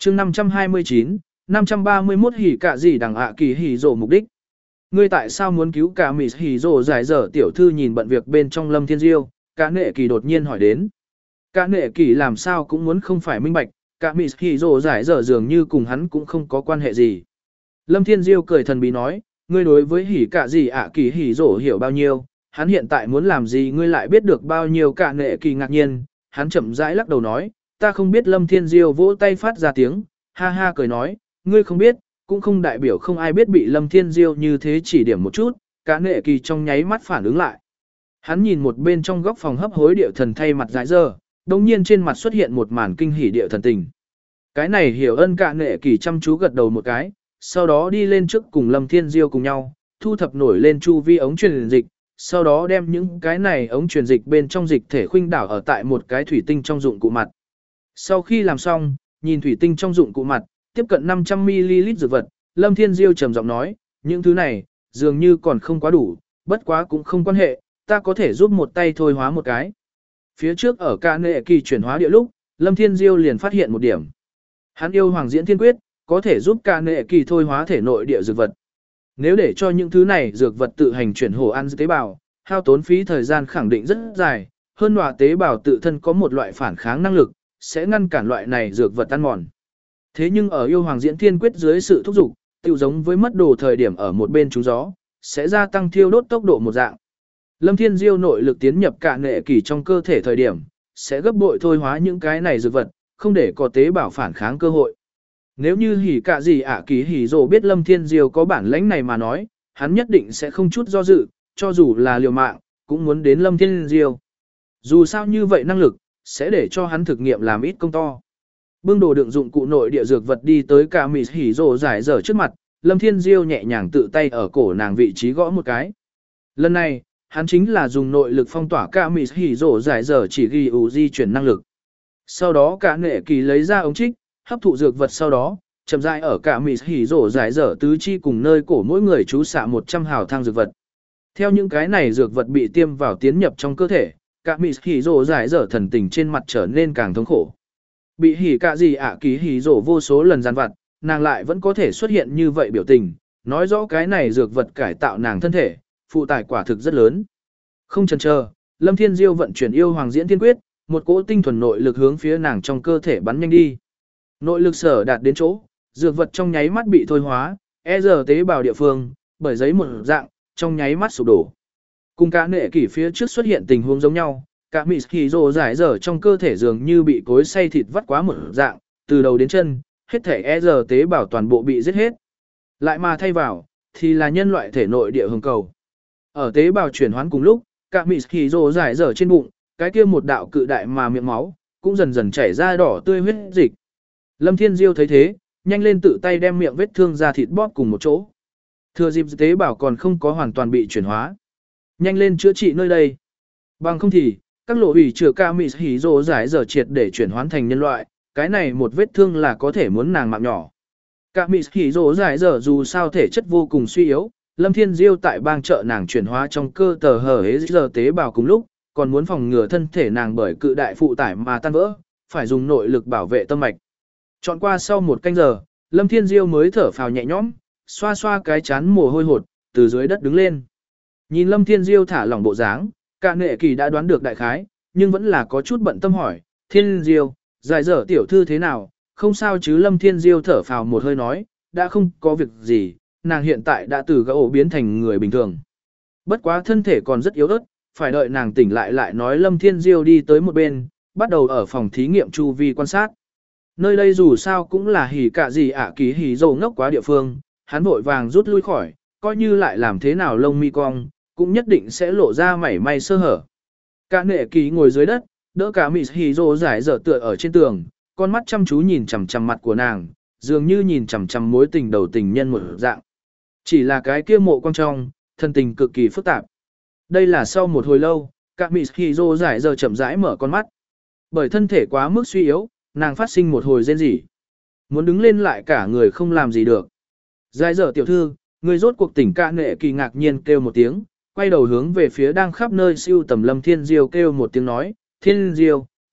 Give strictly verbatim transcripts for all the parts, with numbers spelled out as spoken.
chương năm trăm hai mươi chín, năm trăm ba mươi mốt hỉ cả gì đằng ạ kỳ hỉ rổ mục đích. Ngươi tại sao muốn cứu cả Mỹ hỉ rổ giải dở tiểu thư nhìn bận việc bên trong Lâm Thiên Diêu, cả nệ kỳ đột nhiên hỏi đến. Cả nệ kỳ làm sao cũng muốn không phải minh bạch, cả Mỹ hỉ rổ giải dở dường như cùng hắn cũng không có quan hệ gì. Lâm Thiên Diêu cười thần bí nói, ngươi đối với hỉ cả gì ạ kỳ hỉ rổ hiểu bao nhiêu, hắn hiện tại muốn làm gì ngươi lại biết được bao nhiêu. Cả nệ kỳ ngạc nhiên, hắn chậm rãi lắc đầu nói, ta không biết. Lâm Thiên Diêu vỗ tay phát ra tiếng, ha ha cười nói, ngươi không biết, cũng không đại biểu không ai biết. Bị Lâm Thiên Diêu như thế chỉ điểm một chút, cả nệ kỳ trong nháy mắt phản ứng lại. Hắn nhìn một bên trong góc phòng hấp hối điệu thần thay mặt dãi dơ, đồng nhiên trên mặt xuất hiện một màn kinh hỉ điệu thần tình. Cái này hiểu ân. Cả nệ kỳ chăm chú gật đầu một cái, sau đó đi lên trước cùng Lâm Thiên Diêu cùng nhau, thu thập nổi lên chu vi ống truyền dịch, sau đó đem những cái này ống truyền dịch bên trong dịch thể khuynh đảo ở tại một cái thủy tinh trong dụng cụ mặt. Sau khi làm xong, nhìn thủy tinh trong dụng cụ mặt, tiếp cận năm trăm mi li lít dược vật, Lâm Thiên Diêu trầm giọng nói, những thứ này, dường như còn không quá đủ, bất quá cũng không quan hệ, ta có thể giúp một tay thôi hóa một cái. Phía trước ở ca nệ kỳ chuyển hóa địa lúc, Lâm Thiên Diêu liền phát hiện một điểm. Hắn yêu Hoàng Diễn Thiên Quyết, có thể giúp ca nệ kỳ thôi hóa thể nội địa dược vật. Nếu để cho những thứ này dược vật tự hành chuyển hồ ăn tế bào, hao tốn phí thời gian khẳng định rất dài, hơn nọa tế bào tự thân có một loại phản kháng năng lực, sẽ ngăn cản loại này dược vật ăn mòn. Thế nhưng ở yêu Hoàng Diễn Thiên Quyết dưới sự thúc giục, tiêu giống với mất đồ thời điểm ở một bên trúng gió, sẽ gia tăng thiêu đốt tốc độ một dạng. Lâm Thiên Diêu nội lực tiến nhập cả nệ kỳ trong cơ thể thời điểm, sẽ gấp bội thôi hóa những cái này dược vật, không để có tế bào phản kháng cơ hội. Nếu như hỉ cả gì ạ kỳ hỉ rồ biết Lâm Thiên Diêu có bản lãnh này mà nói, hắn nhất định sẽ không chút do dự, cho dù là liều mạng, cũng muốn đến Lâm Thiên Diêu. Dù sao như vậy năng lực, sẽ để cho hắn thực nghiệm làm ít công to. Bưng đồ đựng dụng cụ nội địa dược vật đi tới cả Mỹ hỉ rồ giải dở trước mặt, Lâm Thiên Diêu nhẹ nhàng tự tay ở cổ nàng vị trí gõ một cái. Lần này, hắn chính là dùng nội lực phong tỏa cả Mỹ hỉ rồ giải dở chỉ ghi ủ di chuyển năng lực. Sau đó cả nệ kỳ lấy ra ống trích, hấp thụ dược vật sau đó, chậm rãi ở cả Mỹ hỉ rồ giải dở tứ chi cùng nơi cổ mỗi người chú xạ một trăm hào thang dược vật. Theo những cái này dược vật bị tiêm vào tiến nhập trong cơ thể, cả Mỹ hỉ rồ giải dở thần tình trên mặt trở nên càng thống khổ. Bị hỉ cả gì ạ ký hỉ rồ vô số lần gian vặt, nàng lại vẫn có thể xuất hiện như vậy biểu tình, nói rõ cái này dược vật cải tạo nàng thân thể, phụ tải quả thực rất lớn. Không chần chờ, Lâm Thiên Diêu vận chuyển yêu Hoàng Diễn Thiên Quyết, một cỗ tinh thuần nội lực hướng phía nàng trong cơ thể bắn nhanh đi. Nội lực sở đạt đến chỗ, dược vật trong nháy mắt bị thôi hóa, e giờ tế bào địa phương, bởi giấy một dạng, trong nháy mắt sụp đổ. Cùng cả nệ kỷ phía trước xuất hiện tình huống giống nhau, cả Mỹ hỉ rồ giải dở trong cơ thể dường như bị cối xay thịt vắt quá một dạng, từ đầu đến chân, hết thể e giờ tế bào toàn bộ bị giết hết. Lại mà thay vào, thì là nhân loại thể nội địa hồng cầu. Ở tế bào chuyển hoán cùng lúc, cả Mỹ hỉ rồ giải dở trên bụng, cái kia một đạo cự đại mà miệng máu, cũng dần dần chảy ra đỏ tươi huyết dịch. Lâm Thiên Diêu thấy thế, nhanh lên tự tay đem miệng vết thương ra thịt bóp cùng một chỗ. Thừa dịp tế bào còn không có hoàn toàn bị chuyển hóa. Nhanh lên chữa trị nơi đây. Bằng không thì, các lộ hủy chữa ca Mỹ hỉ rồ giải dở triệt để chuyển hóa thành nhân loại, cái này một vết thương là có thể muốn nàng mạng nhỏ. Ca Mỹ hỉ rồ giải dở dù sao thể chất vô cùng suy yếu, Lâm Thiên Diêu tại bang trợ nàng chuyển hóa trong cơ tờ hở hế giờ tế bào cùng lúc, còn muốn phòng ngừa thân thể nàng bởi cự đại phụ tải mà tan vỡ, phải dùng nội lực bảo vệ tâm mạch. Chọn qua sau một canh giờ, Lâm Thiên Diêu mới thở phào nhẹ nhõm, xoa xoa cái chán mồ hôi hột, từ dưới đất đứng lên. Nhìn Lâm Thiên Diêu thả lỏng bộ dáng, cả nệ kỳ đã đoán được đại khái, nhưng vẫn là có chút bận tâm hỏi, Thiên Diêu, giải dở tiểu thư thế nào, không sao chứ? Lâm Thiên Diêu thở phào một hơi nói, đã không có việc gì, nàng hiện tại đã từ gỗ biến thành người bình thường. Bất quá thân thể còn rất yếu ớt, phải đợi nàng tỉnh lại lại nói. Lâm Thiên Diêu đi tới một bên, bắt đầu ở phòng thí nghiệm chu vi quan sát. Nơi đây dù sao cũng là hỉ cả gì ạ ký hỉ dầu ngốc quá địa phương, hắn vội vàng rút lui khỏi, coi như lại làm thế nào lông mi cong, cũng nhất định sẽ lộ ra mảy may sơ hở. Cả nệ ký ngồi dưới đất, đỡ cả Mỹ hỉ dầu giải dở tựa ở trên tường, con mắt chăm chú nhìn chằm chằm mặt của nàng, dường như nhìn chằm chằm mối tình đầu tình nhân một dạng. Chỉ là cái kia mộ quang trong, thân tình cực kỳ phức tạp. Đây là sau một hồi lâu, cả Mỹ hỉ dầu giải dở chậm rãi mở con mắt. Bởi thân thể quá mức suy yếu, nàng phát sinh một hồi rên rỉ. Muốn đứng lên lại cả người không làm gì được. Giải dở tiểu thư, người rốt cuộc tỉnh. Cả nệ kỳ ngạc nhiên kêu một tiếng, quay đầu hướng về phía đang khắp nơi siêu tầm Lâm Thiên Diêu kêu một tiếng nói, Thiên Diêu,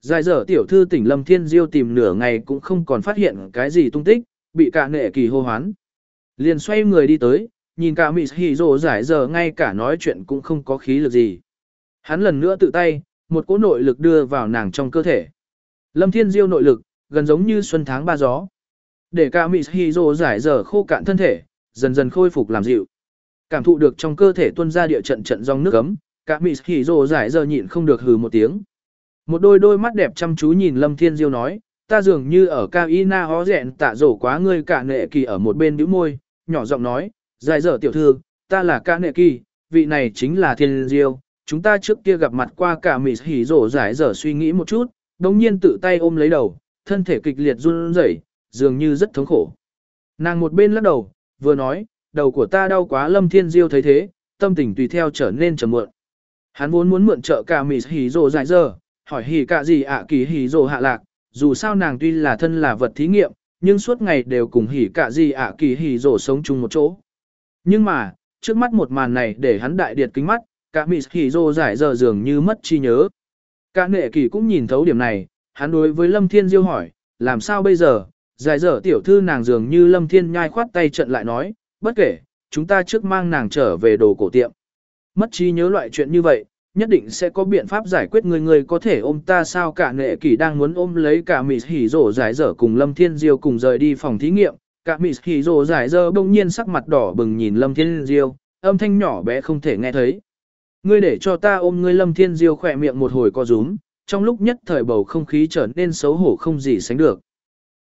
Dài dở tiểu thư tỉnh Lâm Thiên Diêu tìm nửa ngày cũng không còn phát hiện cái gì tung tích, bị cả nệ kỳ hô hoán. Liền xoay người đi tới, nhìn cả mịt hỉ rồ giải giờ ngay cả nói chuyện cũng không có khí lực gì. Hắn lần nữa tự tay, một cỗ nội lực đưa vào nàng trong cơ thể. Lâm Thiên Diêu nội lực, gần giống như xuân tháng ba gió. Để cả mịt hỉ rồ giải giờ khô cạn thân thể, dần dần khôi phục làm dịu. Cảm thụ được trong cơ thể tuôn ra địa trận trận dòng nước ấm, cả mịt hỉ rồ giải giờ nhịn không được hừ một tiếng. Một đôi đôi mắt đẹp chăm chú nhìn Lâm Thiên Diêu nói, ta dường như ở cao y na hó rẹn tạ rổ quá ngươi cả nệ kỳ ở một bên bĩu môi, nhỏ giọng nói, dài dở tiểu thư, ta là cả nệ kỳ, vị này chính là Thiên Diêu, chúng ta trước kia gặp mặt qua cả mịt hỉ rổ giải dở suy nghĩ một chút, đồng nhiên tự tay ôm lấy đầu, thân thể kịch liệt run rẩy, dường như rất thống khổ. Nàng một bên lắc đầu, vừa nói, đầu của ta đau quá. Lâm Thiên Diêu thấy thế, tâm tình tùy theo trở nên trầm mượn. Hắn vốn muốn mượn trợ cả mịt hỉ rổ giải dở, hỏi hỉ cả gì ạ kỳ hỉ rổ hạ lạc, dù sao nàng tuy là thân là vật thí nghiệm, nhưng suốt ngày đều cùng hỉ cả gì ạ kỳ hỉ rổ sống chung một chỗ. Nhưng mà, trước mắt một màn này để hắn đại điệt kính mắt, cả mịt hỉ rổ giải giờ dường như mất trí nhớ. Cả nệ kỳ cũng nhìn thấu điểm này, hắn đối với Lâm Thiên Diêu hỏi, làm sao bây giờ, giải dở tiểu thư nàng dường như Lâm Thiên nhai khoát tay trận lại nói, bất kể, chúng ta trước mang nàng trở về đồ cổ tiệm. Mất trí nhớ loại chuyện như vậy, nhất định sẽ có biện pháp giải quyết. Người người có thể ôm ta sao? Cả nệ kỳ đang muốn ôm lấy cả mịt hỉ rổ giải dở cùng Lâm Thiên Diêu cùng rời đi phòng thí nghiệm. Cả mịt hỉ rổ giải dở bỗng nhiên sắc mặt đỏ bừng nhìn Lâm Thiên Diêu, âm thanh nhỏ bé không thể nghe thấy. Ngươi để cho ta ôm ngươi. Lâm Thiên Diêu khỏe miệng một hồi co rúm, trong lúc nhất thời bầu không khí trở nên xấu hổ không gì sánh được.